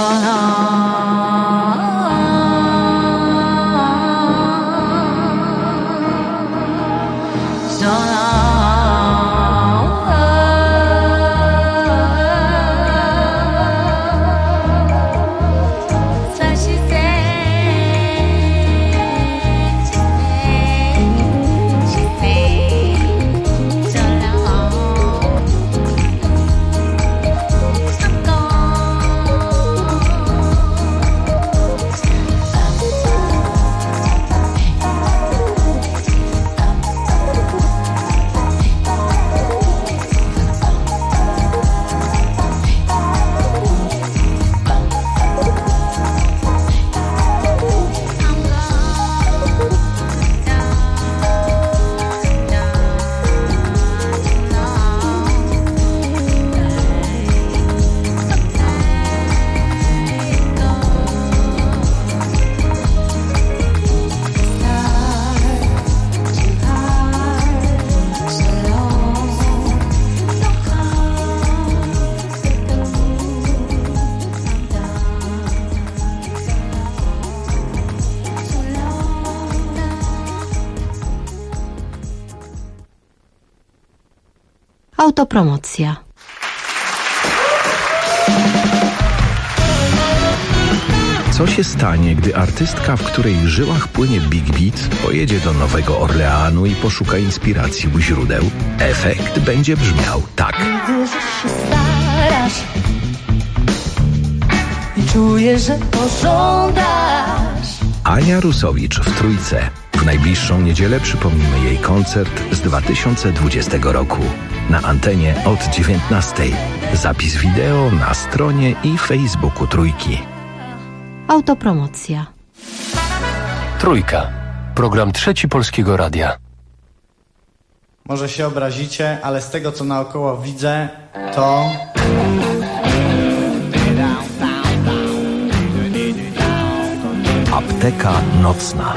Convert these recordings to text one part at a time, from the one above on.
Autopromocja. Co się stanie, gdy artystka, w której żyłach płynie Big Beat, pojedzie do Nowego Orleanu i poszuka inspiracji u źródeł? Efekt będzie brzmiał tak. Widzę, że się starasz i czuję, że pożądasz. Ania Rusowicz w Trójce. W najbliższą niedzielę przypomnimy jej koncert z 2020 roku. Na antenie od 19:00. Zapis wideo na stronie i Facebooku Trójki. Autopromocja. Trójka. Program Trzeci Polskiego Radia. Może się obrazicie, ale z tego co naokoło widzę, to... Apteka nocna.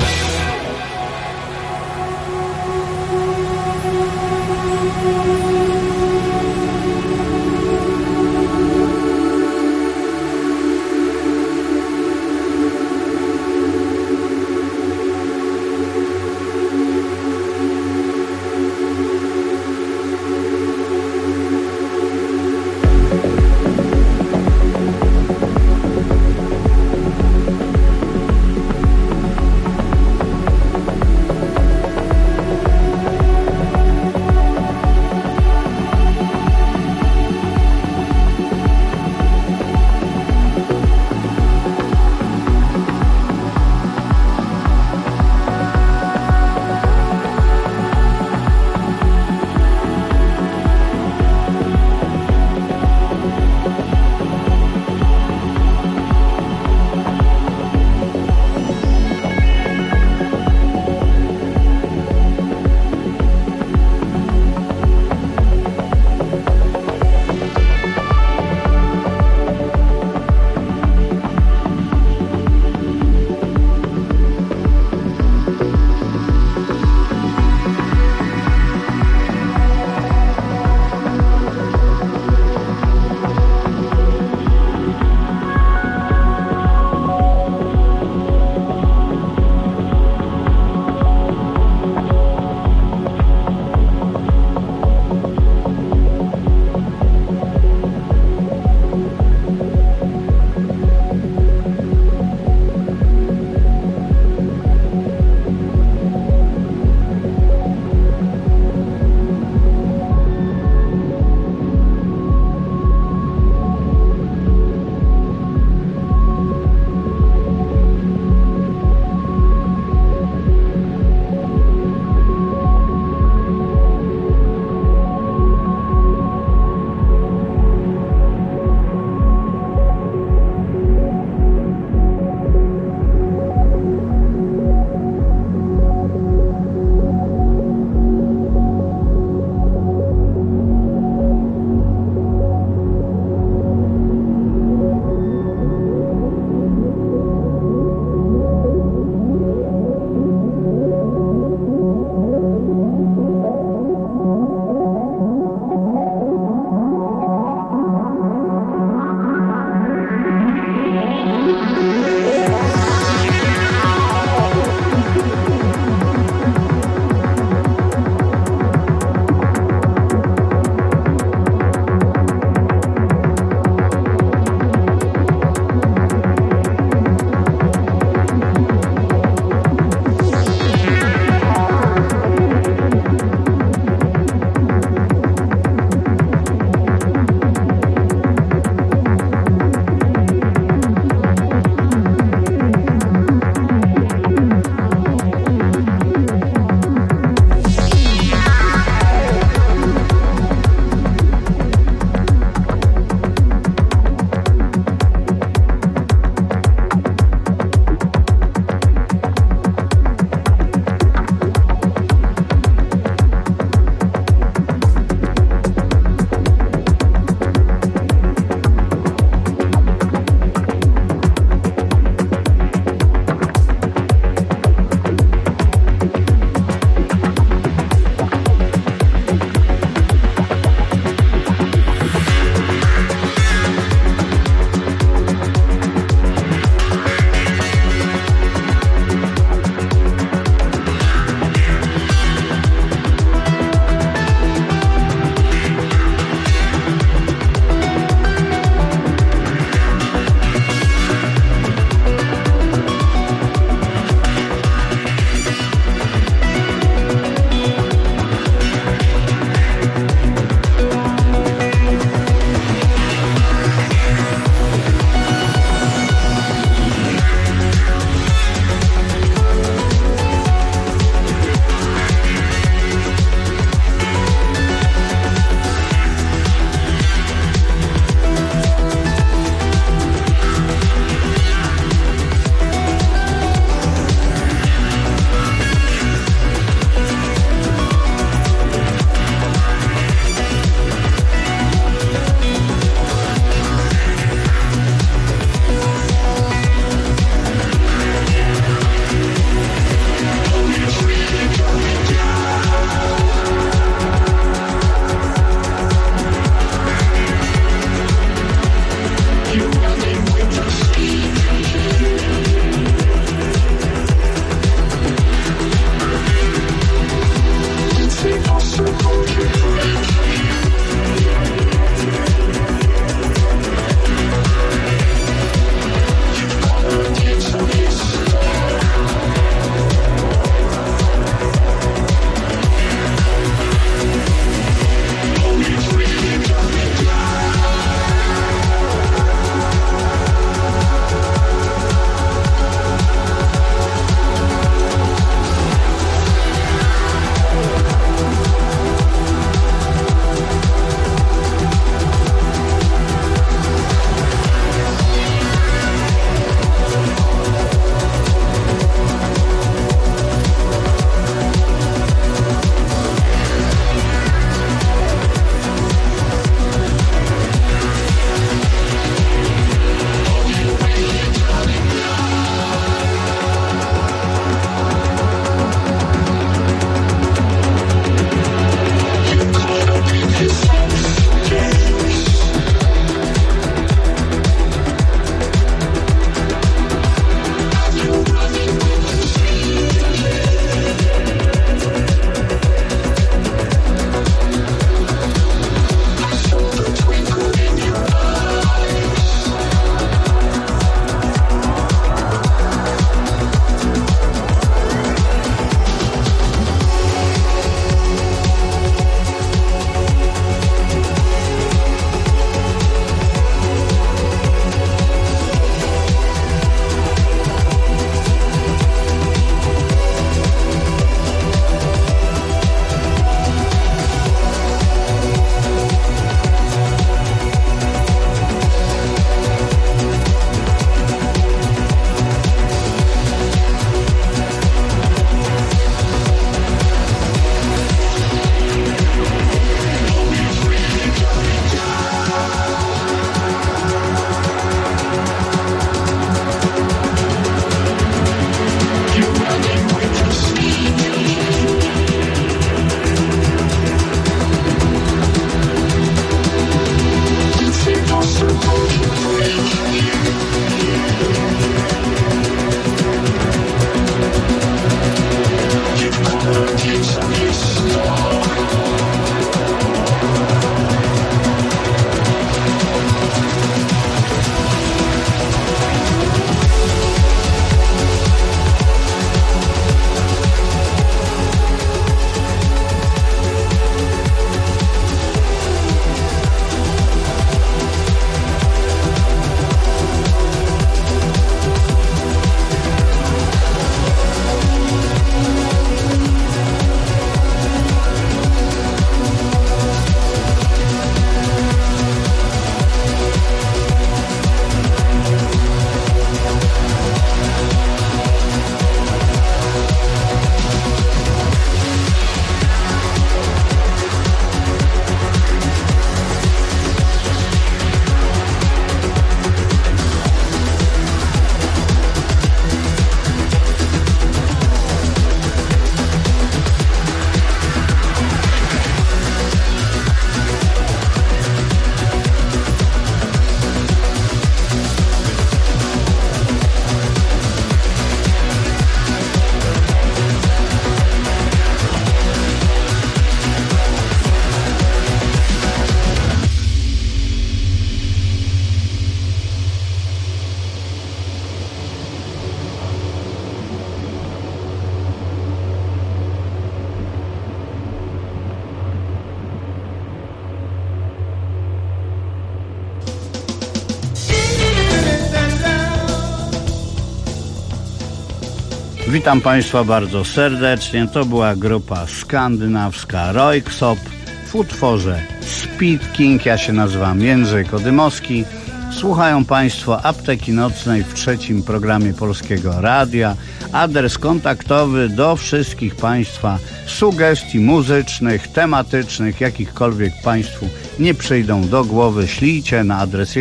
Witam Państwa bardzo serdecznie. To była grupa skandynawska Röyksopp w utworze Speed King. Ja się nazywam Jędrzej Kodymowski. Słuchają Państwo Apteki Nocnej w trzecim programie Polskiego Radia. Adres kontaktowy do wszystkich Państwa sugestii muzycznych, tematycznych, jakichkolwiek Państwu nie przyjdą do głowy. Ślijcie na adres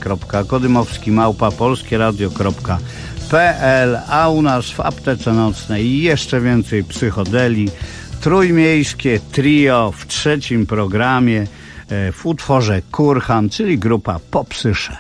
jędrzej.kodymowski@polskieradio.pl, a u nas w Aptece Nocnej jeszcze więcej psychodeli. Trójmiejskie trio w trzecim programie w utworze Kurhan, czyli grupa Popsysze.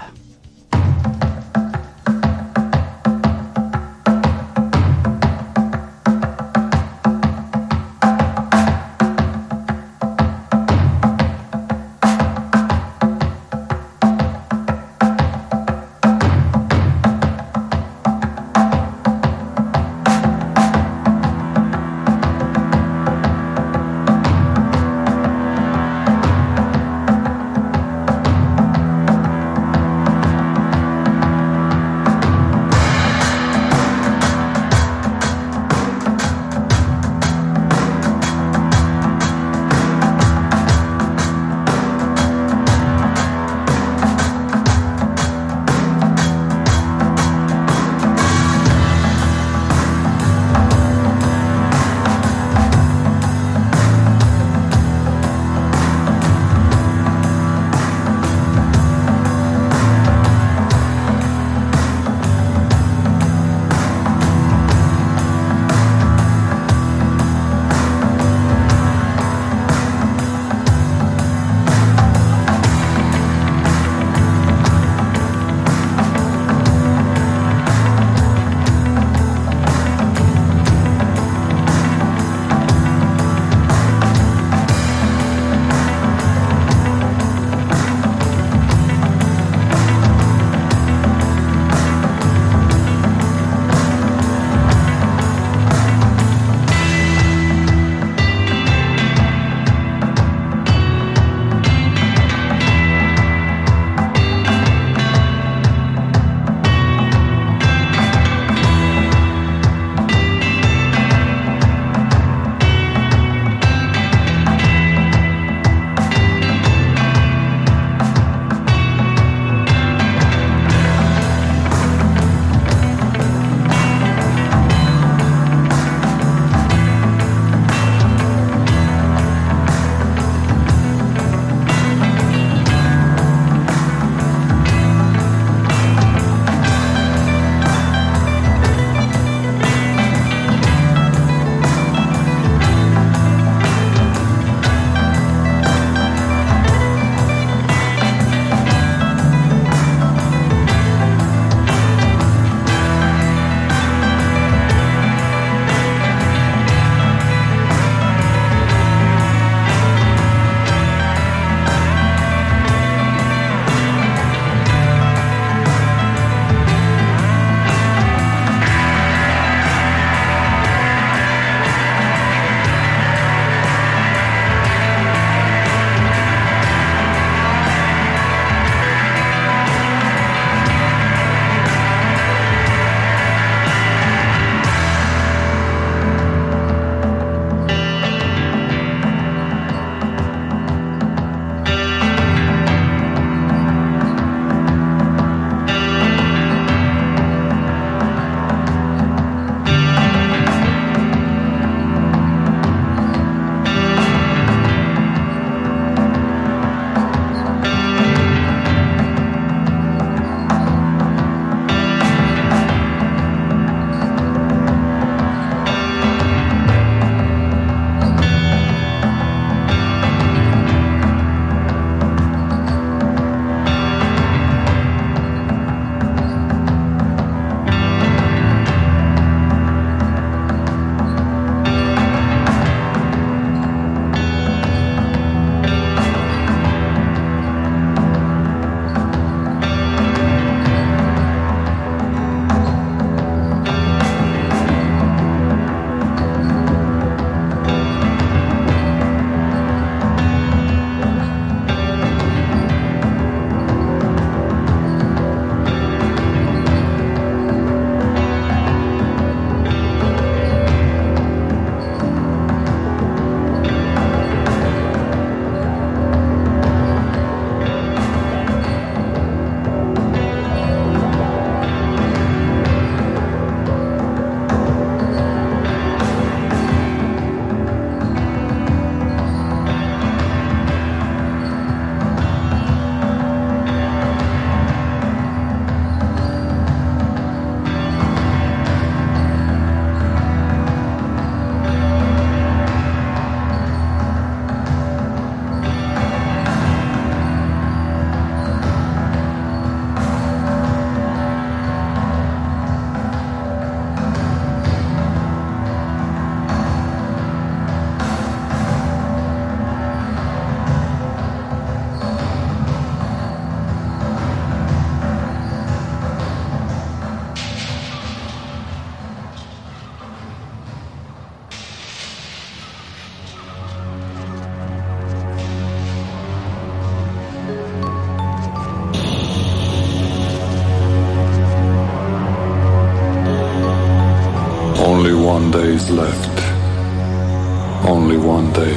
one day is left. Only one day.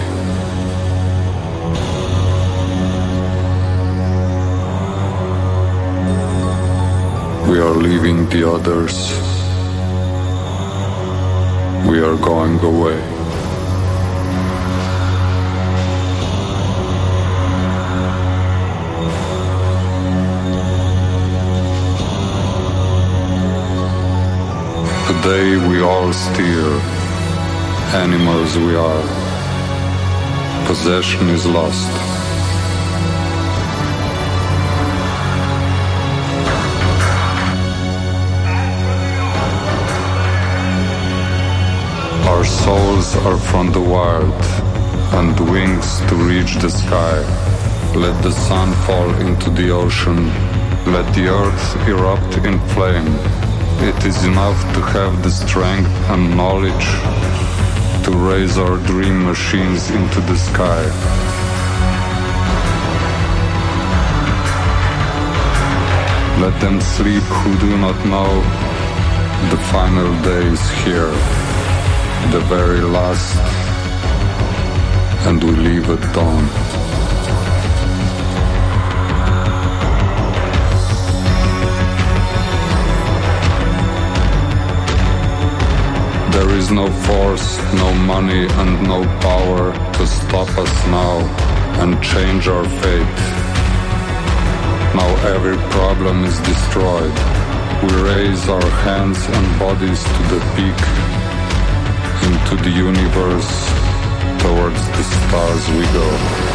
We are leaving the others. We are going away. Today we all steer. Animals we are. Possession is lost. Our souls are from the wild, and wings to reach the sky. Let the sun fall into the ocean. Let the earth erupt in flame. It is enough to have the strength and knowledge to raise our dream machines into the sky. Let them sleep who do not know. The final day is here, the very last, and we leave at dawn. There is no force, no money and no power to stop us now and change our fate. Now every problem is destroyed. We raise our hands and bodies to the peak, into the universe, towards the stars we go.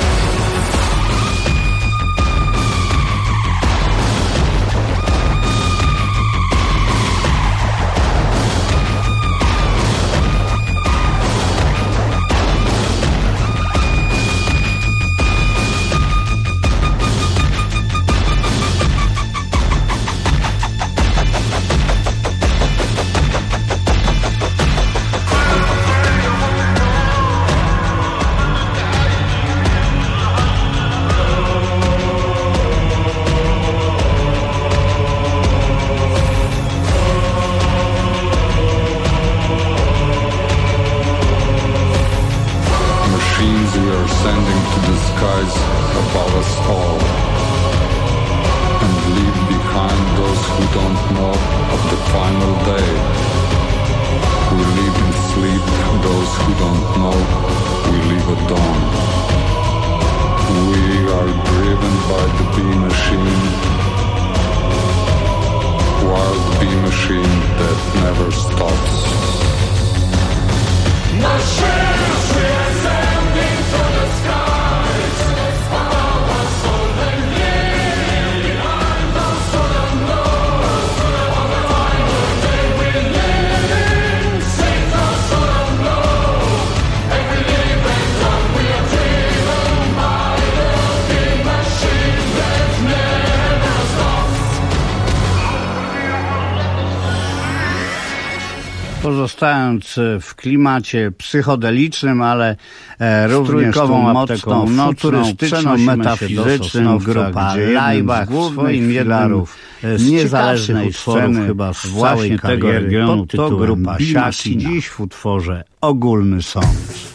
Pozostając w klimacie psychodelicznym, ale również mocną, futurystyczną, metafizyczną, grupa Laibach w swoim jednym z niezależnej sceny chyba z właśnie tego regionu to grupa Siaki, dziś w utworze Ogólny Sąd.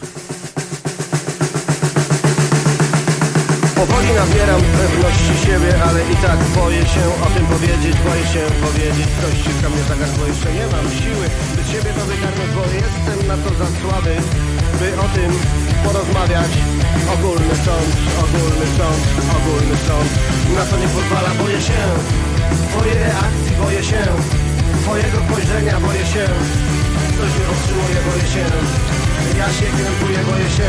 Powoli nabieram pewności siebie, ale i tak boję się o tym powiedzieć, Ktoś ściska mnie za gardło, jeszcze nie mam siły, by siebie to wygarnąć, bo jestem na to za słaby, by o tym porozmawiać. Ogólny sąd, na to nie pozwala, boję się twojej reakcji, boję się twojego spojrzenia, boję się, coś mnie powstrzymuje, boję się, ja się krępuję, boję się.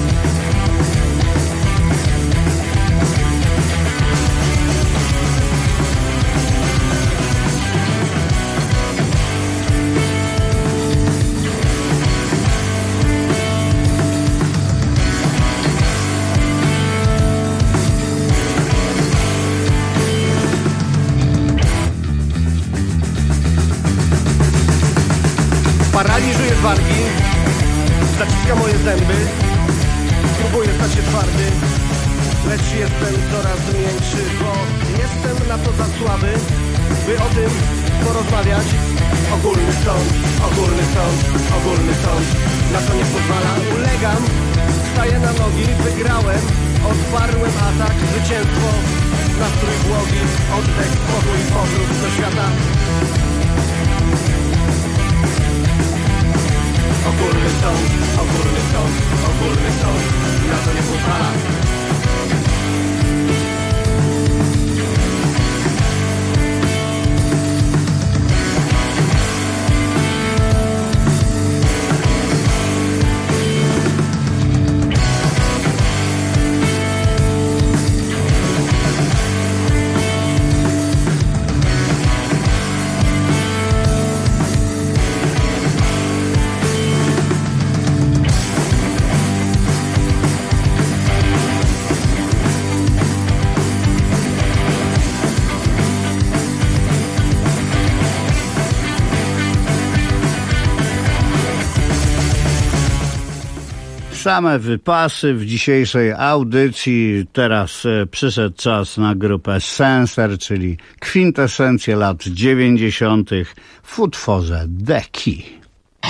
Paraliżuje wargi, zaciska moje zęby, próbuję stać się twardy, lecz jestem coraz miększy, bo jestem na to za słaby, by o tym porozmawiać. ogólny sąd, na to nie pozwala, ulegam, staję na nogi, wygrałem, odparłem atak, zwycięstwo, nastrój błogi, oddech, spokój, powrót do świata. Ogólny sąd, na to nie pozwala. Same wypasy w dzisiejszej audycji. Teraz przyszedł czas na grupę Sensor, czyli kwintesencję lat 90. w utworze The Key.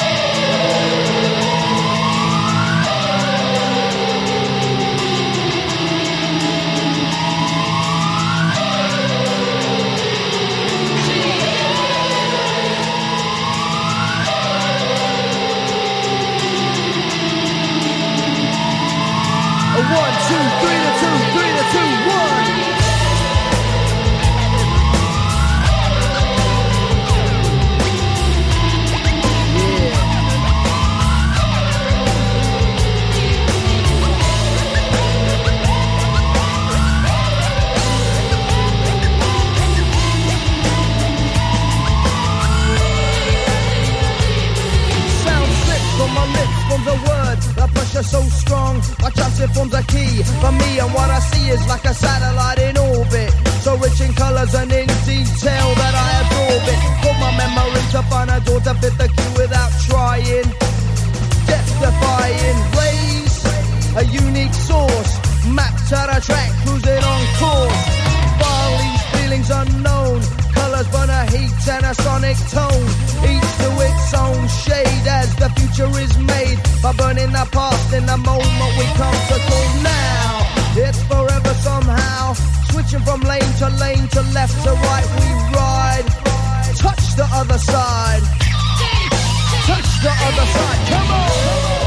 So strong, my chance it forms a key for me, and what I see is like a satellite in orbit, so rich in colours and in detail that I absorb it. Put my memory to find a door to fit the queue without trying. Death-defying rays, a unique source, mapped out a track, cruising on course. While these feelings unknown, colours burn a heat and a sonic tone, each to its own shade as the future is made by burning the past in the moment we come to call now. It's forever somehow, switching from lane to lane, to left to right we ride. Touch the other side, touch the other side, come on!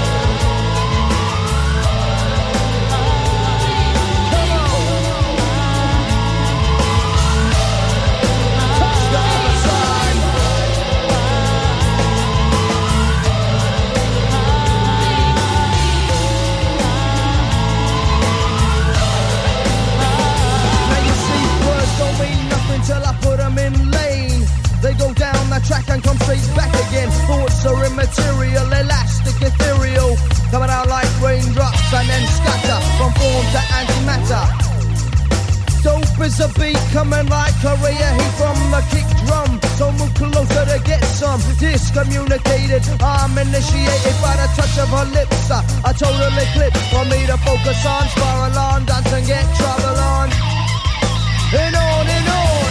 Till I put them in lane, they go down the track and come straight back again. Thoughts are immaterial, elastic, ethereal, coming out like raindrops and then scatter from form to antimatter. Dope is a beat coming like Korea heat from the kick drum, so move closer to get some. Discommunicated, I'm initiated by the touch of her lips, a total eclipse for me to focus on, spiral on, dance and get trouble on. And on and on.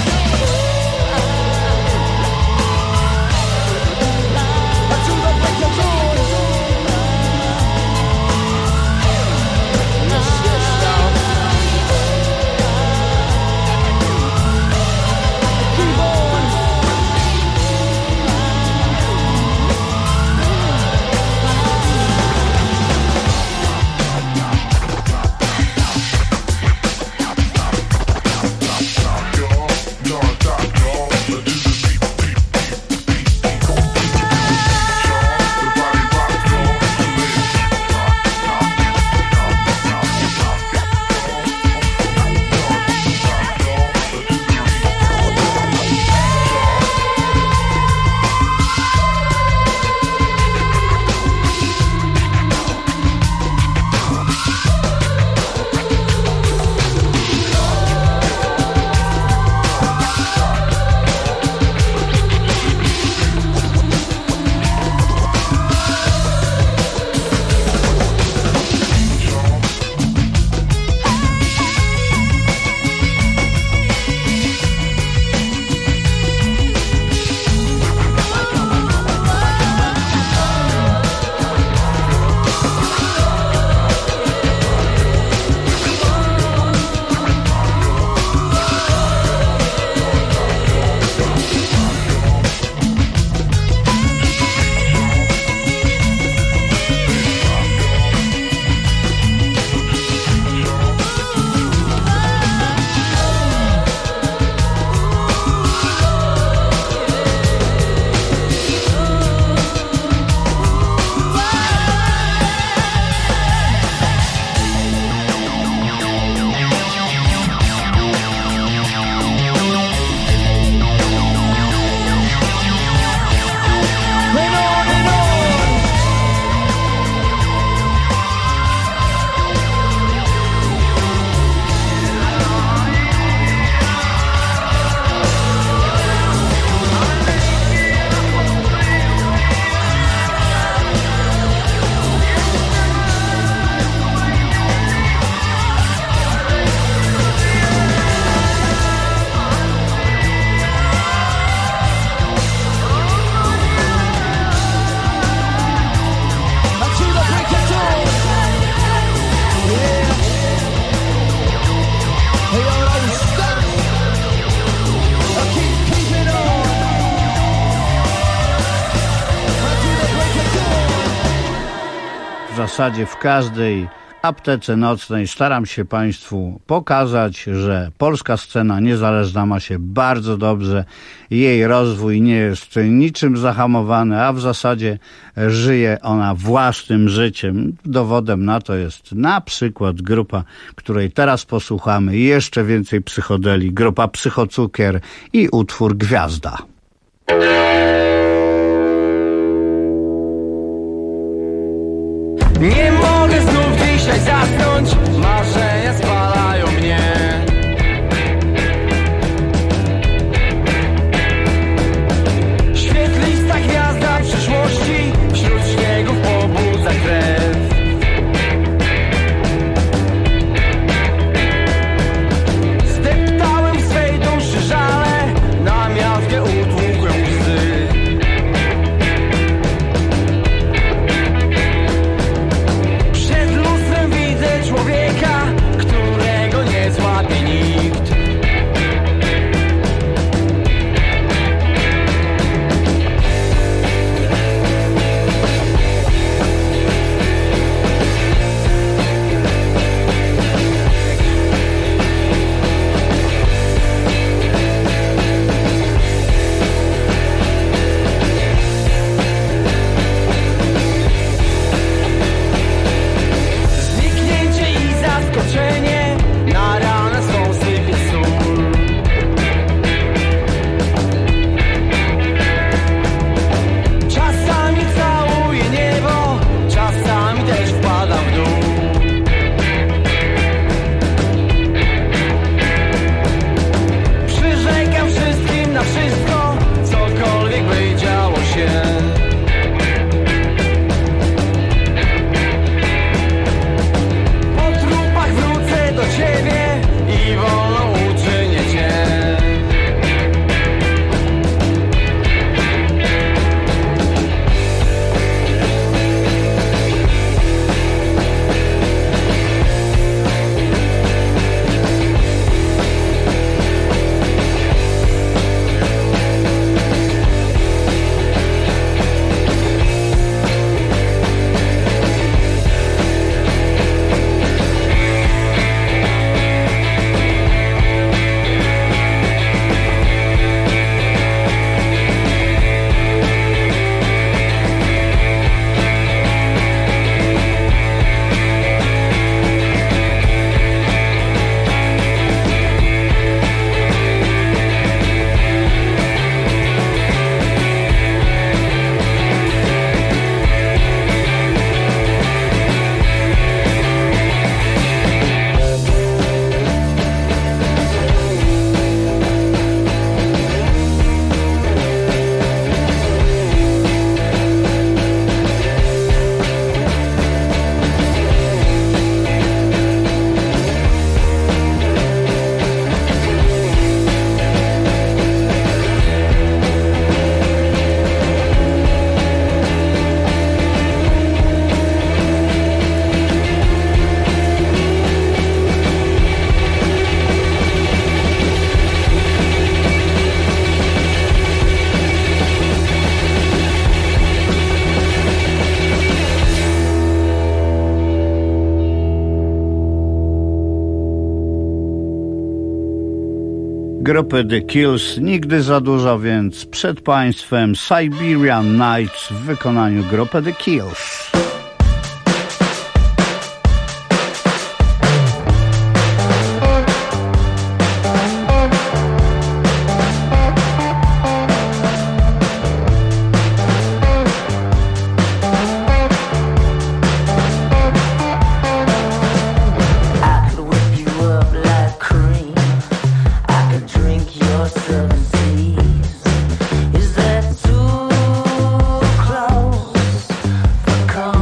Until the break of dawn. Yes, yes, now. Keep on. zasadzie w każdej aptece nocnej staram się Państwu pokazać, że polska scena niezależna ma się bardzo dobrze. Jej rozwój nie jest niczym zahamowany, a w zasadzie żyje ona własnym życiem. Dowodem na to jest na przykład grupa, której teraz posłuchamy, i jeszcze więcej psychodeli, grupa Psychocukier i utwór Gwiazda. Nie mogę znów dzisiaj zasnąć, marzenia spalają mnie. Świetlista gwiazda przyszłości, wśród śniegów pobudza krew. Zdeptałem w swej duszy żale, na miazgę utłukłem łzy. Człowieka, którego nie złapie nikt. Na ranę swą sypie sól. Czasami całuję niebo, czasami też wpadam w dół. Przyrzekam wszystkim na wszystko, cokolwiek by działo się. Do ciebie i wolno uczynię cię. Grupy The Kills nigdy za dużo, więc przed Państwem Siberian Nights w wykonaniu grupy The Kills. Is that too close for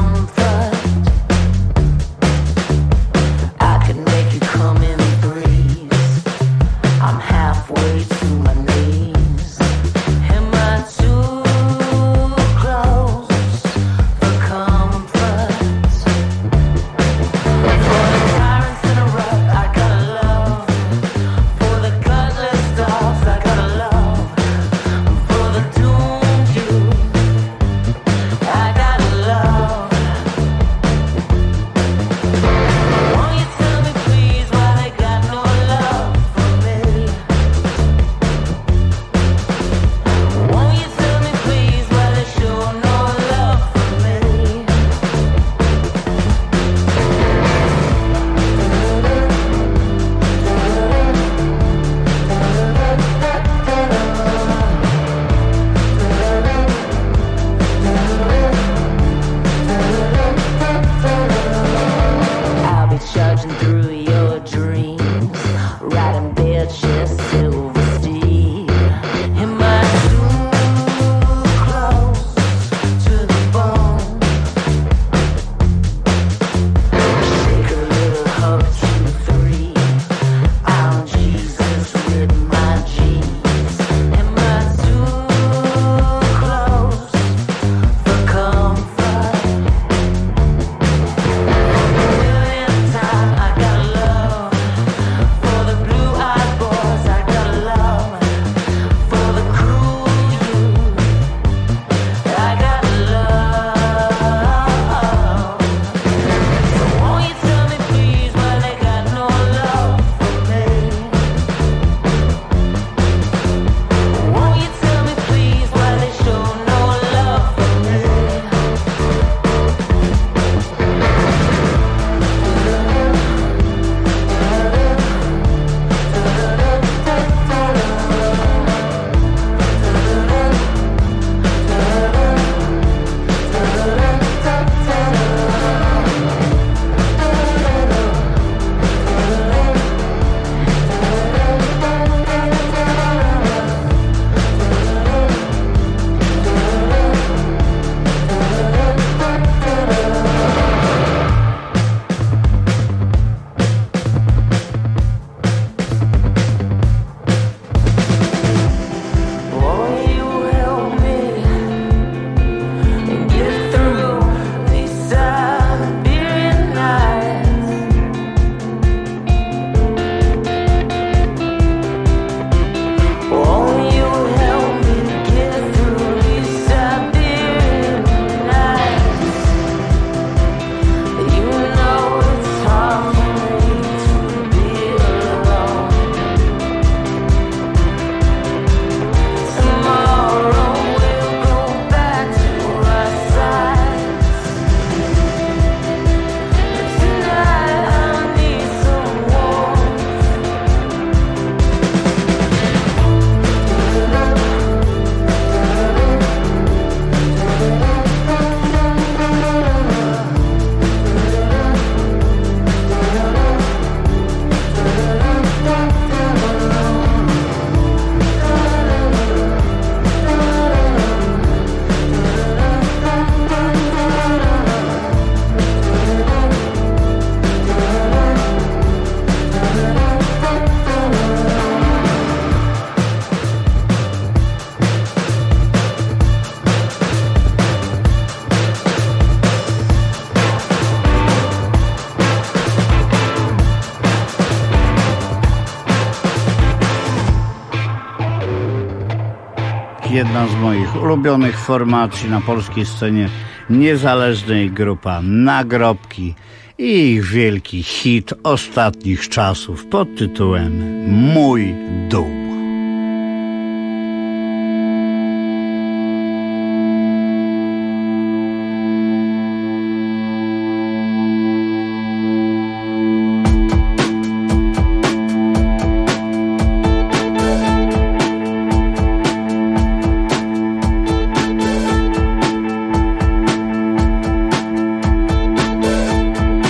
jedna z moich ulubionych formacji na polskiej scenie niezależnej, grupa Nagrobki i ich wielki hit ostatnich czasów pod tytułem Mój dół.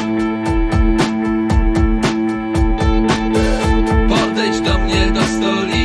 Podejdź do mnie do stolicy.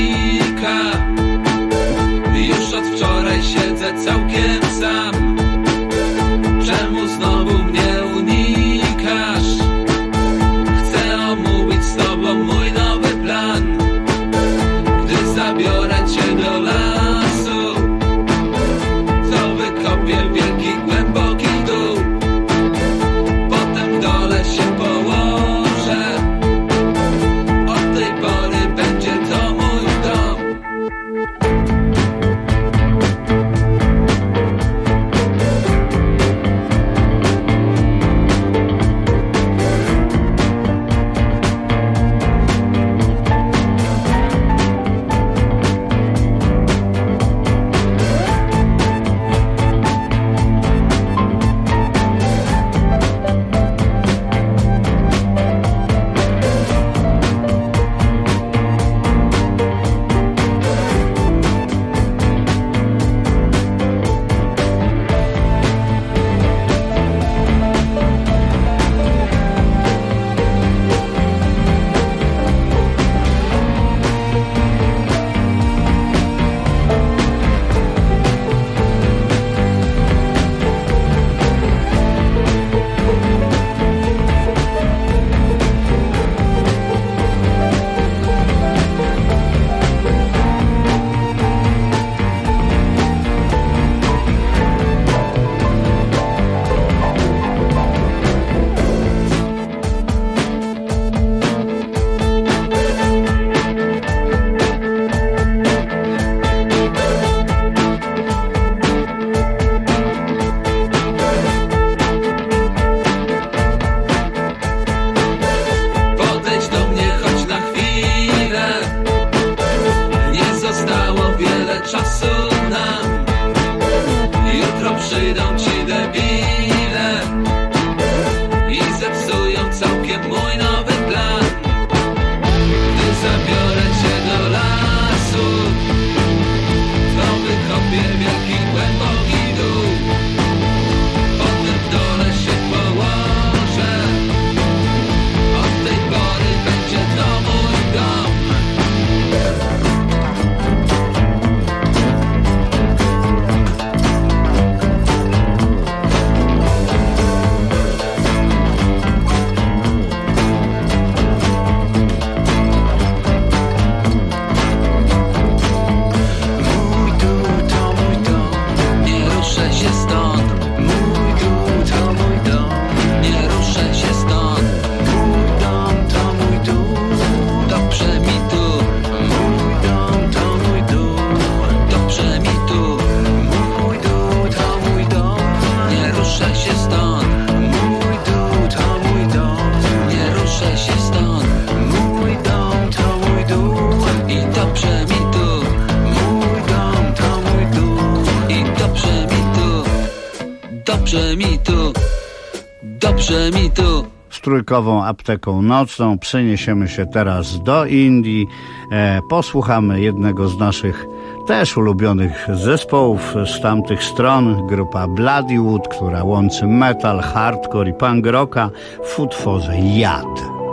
dobrze mi tu. Z Trójkową Apteką Nocną przeniesiemy się teraz do Indii. Posłuchamy jednego z naszych też ulubionych zespołów z tamtych stron, grupa Bloodywood, która łączy metal, hardcore i punk rocka w utworze Jad.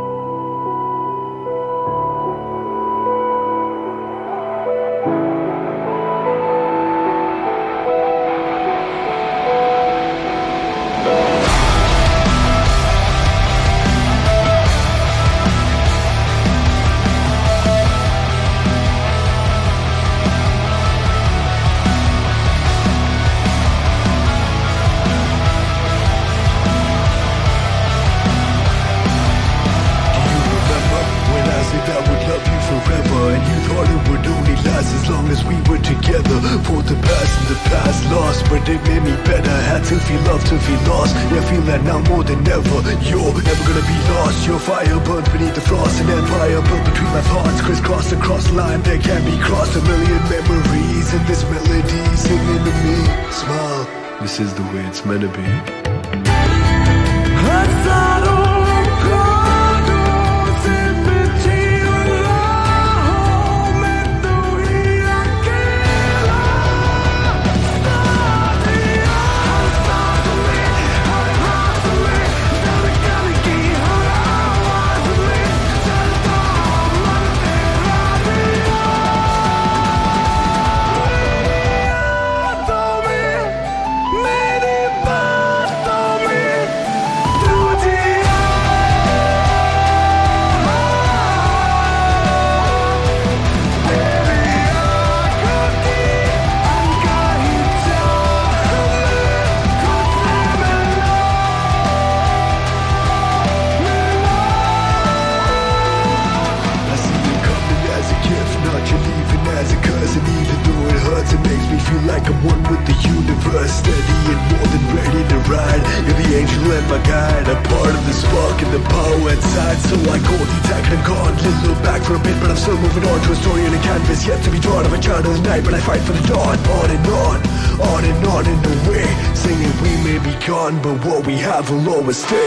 This is the way it's meant to be. But what we have will always stay.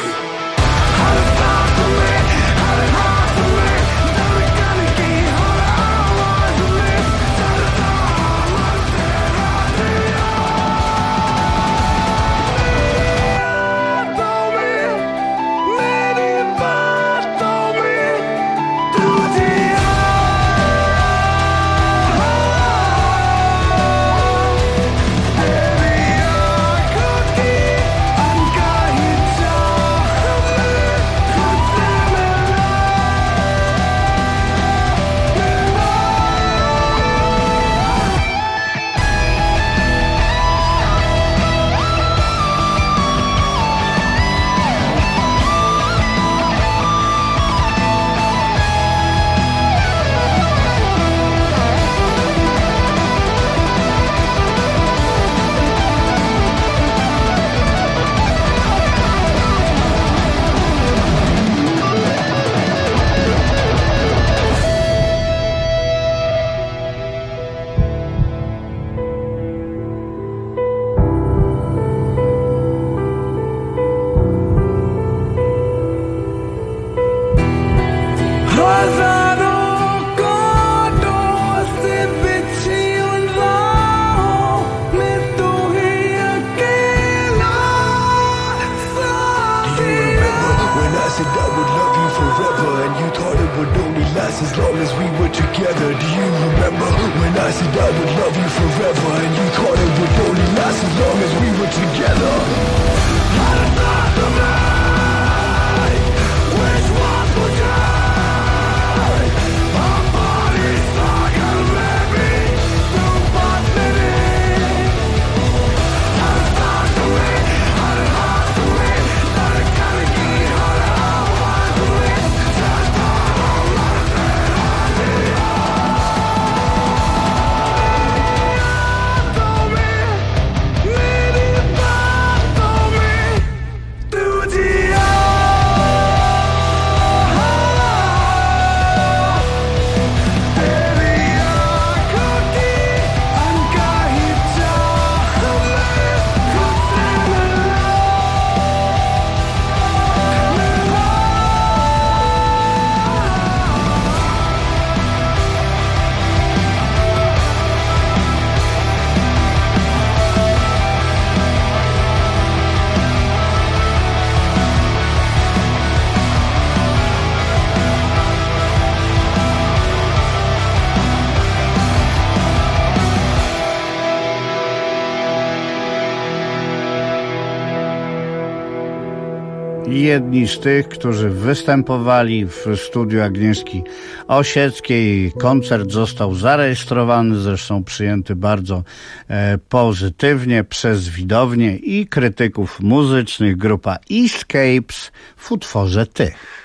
jedni z tych, którzy występowali w studiu Agnieszki Osieckiej. Koncert został zarejestrowany, zresztą przyjęty bardzo pozytywnie przez widownię i krytyków muzycznych. Grupa Escapes w utworze Tych.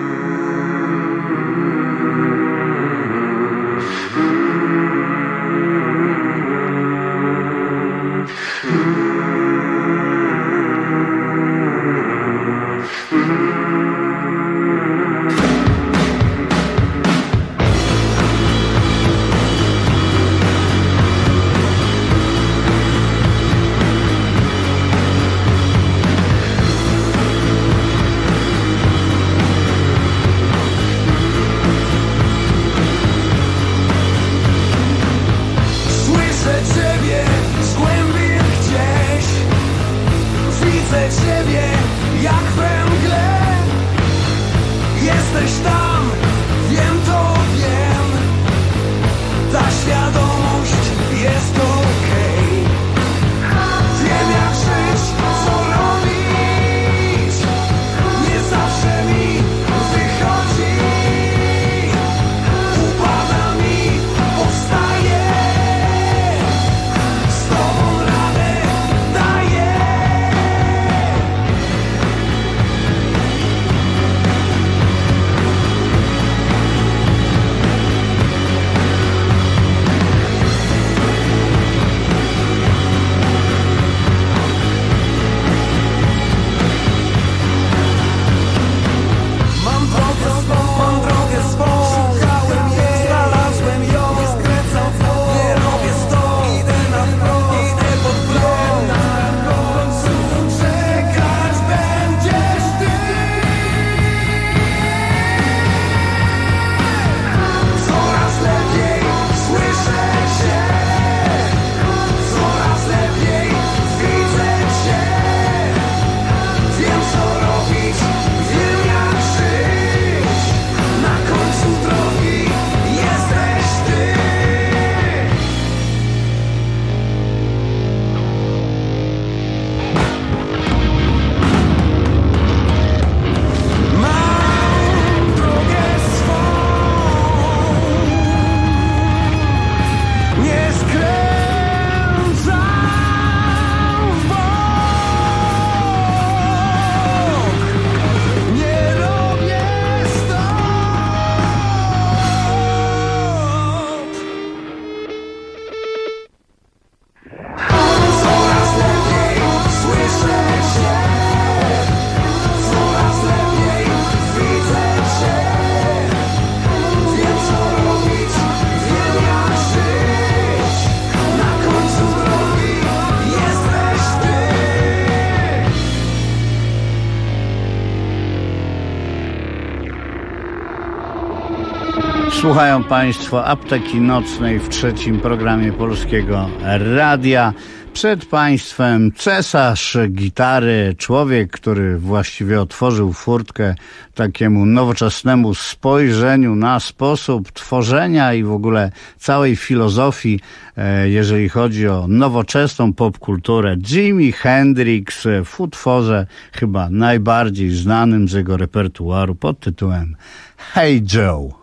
Słuchają Państwo Apteki Nocnej w trzecim programie Polskiego Radia. Przed Państwem cesarz gitary, człowiek, który właściwie otworzył furtkę takiemu nowoczesnemu spojrzeniu na sposób tworzenia i w ogóle całej filozofii, jeżeli chodzi o nowoczesną popkulturę. Jimi Hendrix w utworze chyba najbardziej znanym z jego repertuaru pod tytułem Hey Joe.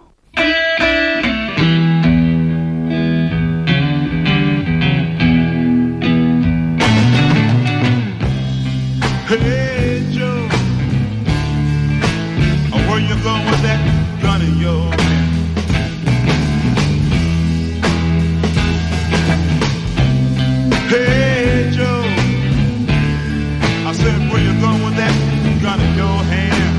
Hey Joe, where you going with that gun in your hand? Hey Joe, I said where you going with that gun in your hand?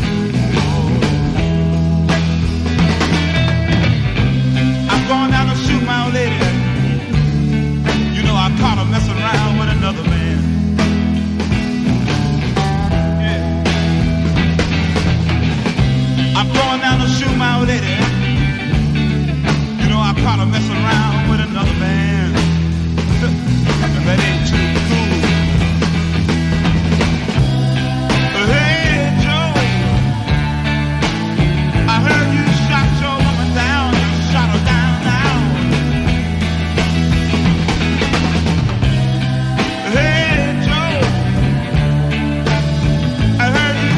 I'm going down to shoot my old lady. You know I caught her messing around with another man. I'm going down to shoot my old lady. You know I caught her messing around with another man. And that ain't too cool. Hey Joe, I heard you shot your woman down. You shot her down now. Hey Joe, I heard you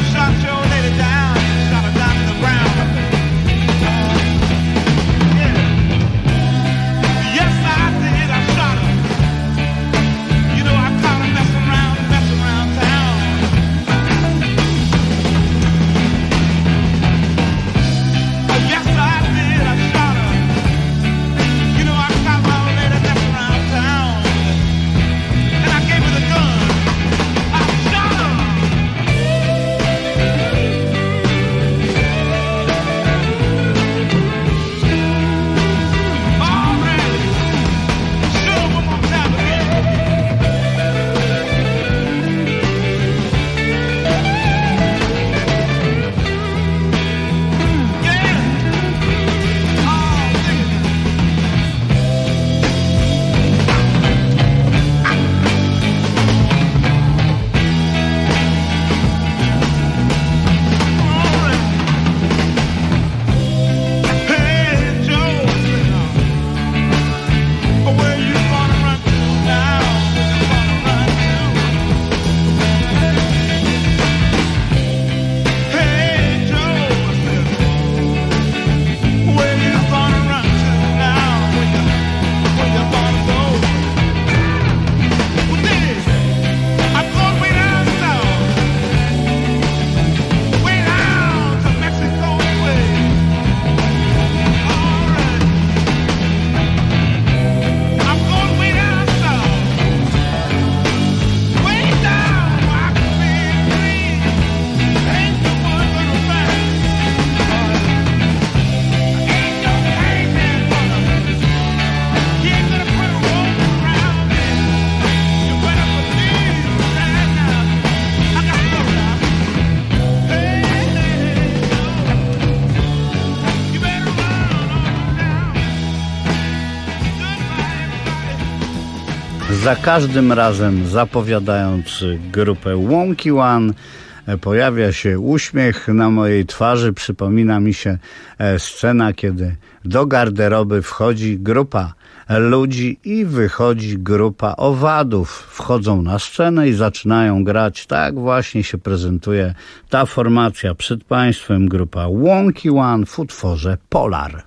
za każdym razem zapowiadając grupę Wonky One pojawia się uśmiech na mojej twarzy. Przypomina mi się scena, kiedy do garderoby wchodzi grupa ludzi i wychodzi grupa owadów. Wchodzą na scenę i zaczynają grać. Tak właśnie się prezentuje ta formacja przed Państwem. Grupa Wonky One w utworze Polar.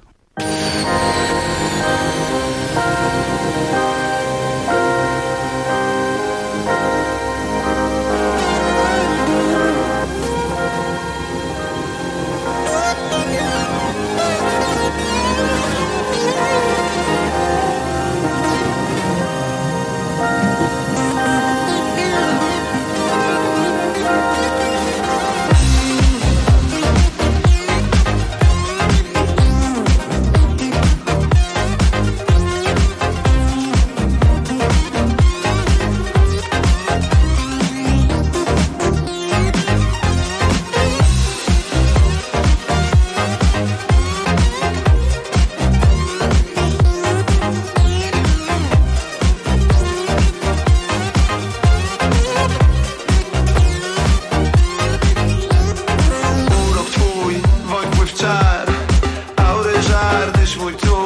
Aury żar, tyś mój tu